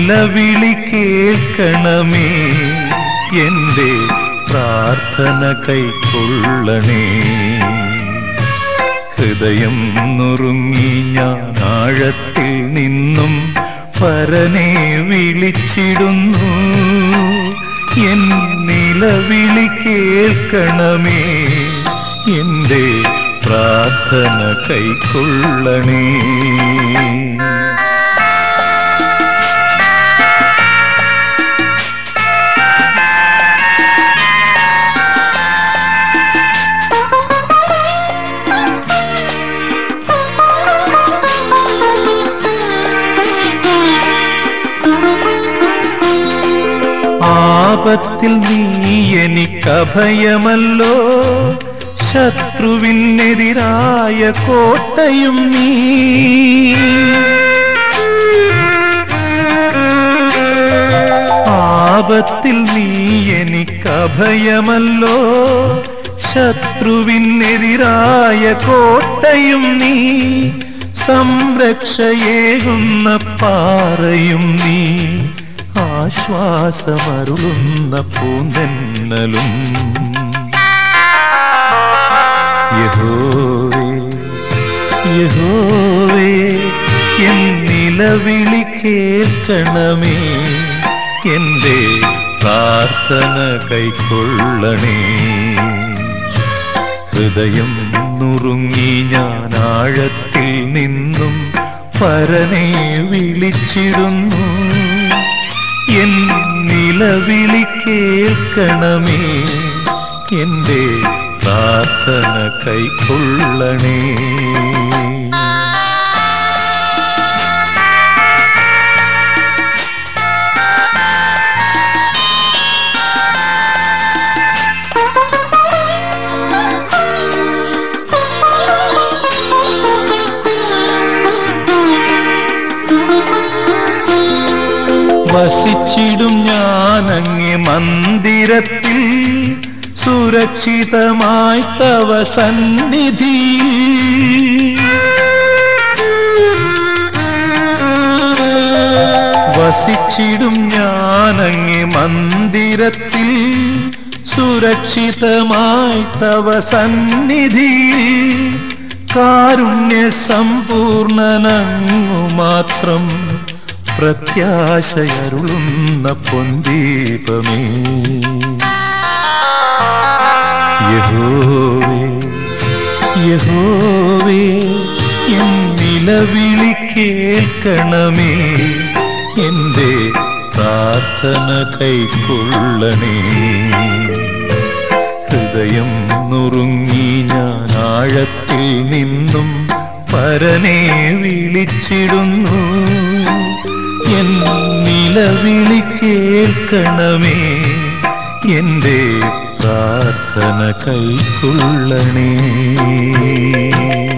നിലവിളി കേൾക്കണമേ, എന്റെ പ്രാർത്ഥന കൈക്കൊള്ളണേ. ഹൃദയം നുറുങ്ങി ഞാൻ ആഴത്തിൽ നിന്നും പരനെ വിളിച്ചിടുന്നു. എൻ നിലവിളി കേൾക്കണമേ, എന്റെ പ്രാർത്ഥന കൈക്കൊള്ളണേ. ആപത്തിൽ നീ എനിക്കഭയമല്ലോ, ശത്രുവിനെതിരായ കോട്ടയും നീ. ആപത്തിൽ നീ എനിക്കഭയമല്ലോ, ശത്രുവിനെതിരായ കോട്ടയും നീ. സംരക്ഷയേകുന്ന പാറയും നീ, ആശ്വാസമരുളുന്ന പൂന്തന്നലും. യഹോവേ യഹോവേ, എൻ നിലവിളി കേൾക്കണമേ, എന്റെ പ്രാർത്ഥന കൈക്കൊള്ളണേ. ഹൃദയം നുറുങ്ങി ഞാൻ ആഴത്തിൽ നിന്നും പരനെ വിളിച്ചിടുന്നു. എൻ നിലവിളി കേൾക്കണമേ, എന്റെ പ്രാർത്ഥന കൈക്കൊള്ളണേ. വസിച്ചിടും ഞാനങ്ങേ മന്ദിരത്തിൽ, സുരക്ഷിതമായി തവ സന്നിധിയിൽ. വസിച്ചിടും ഞാനങ്ങേ മന്ദിരത്തിൽ, സുരക്ഷിതമായി തവ സന്നിധിയിൽ. കാരുണ്യ സമ്പൂർണനങ്ങു മാത്രം, പ്രത്യാശയരുളുന്ന പൊന്തീപമേ. യഹോവേ യഹോവേ, എൻ നിലവിളി കേൾക്കണമേ, എന്റെ പ്രാർത്ഥന കൈക്കൊള്ളണേ. ഹൃദയം നുറുങ്ങി ഞാൻ ആഴത്തിൽ നിന്നും പരനെ വിളിച്ചിടുന്നു. എൻ നിലവിളി കേൾക്കണമേ, എന്റെ പ്രാർത്ഥന കൈക്കൊള്ളണേ.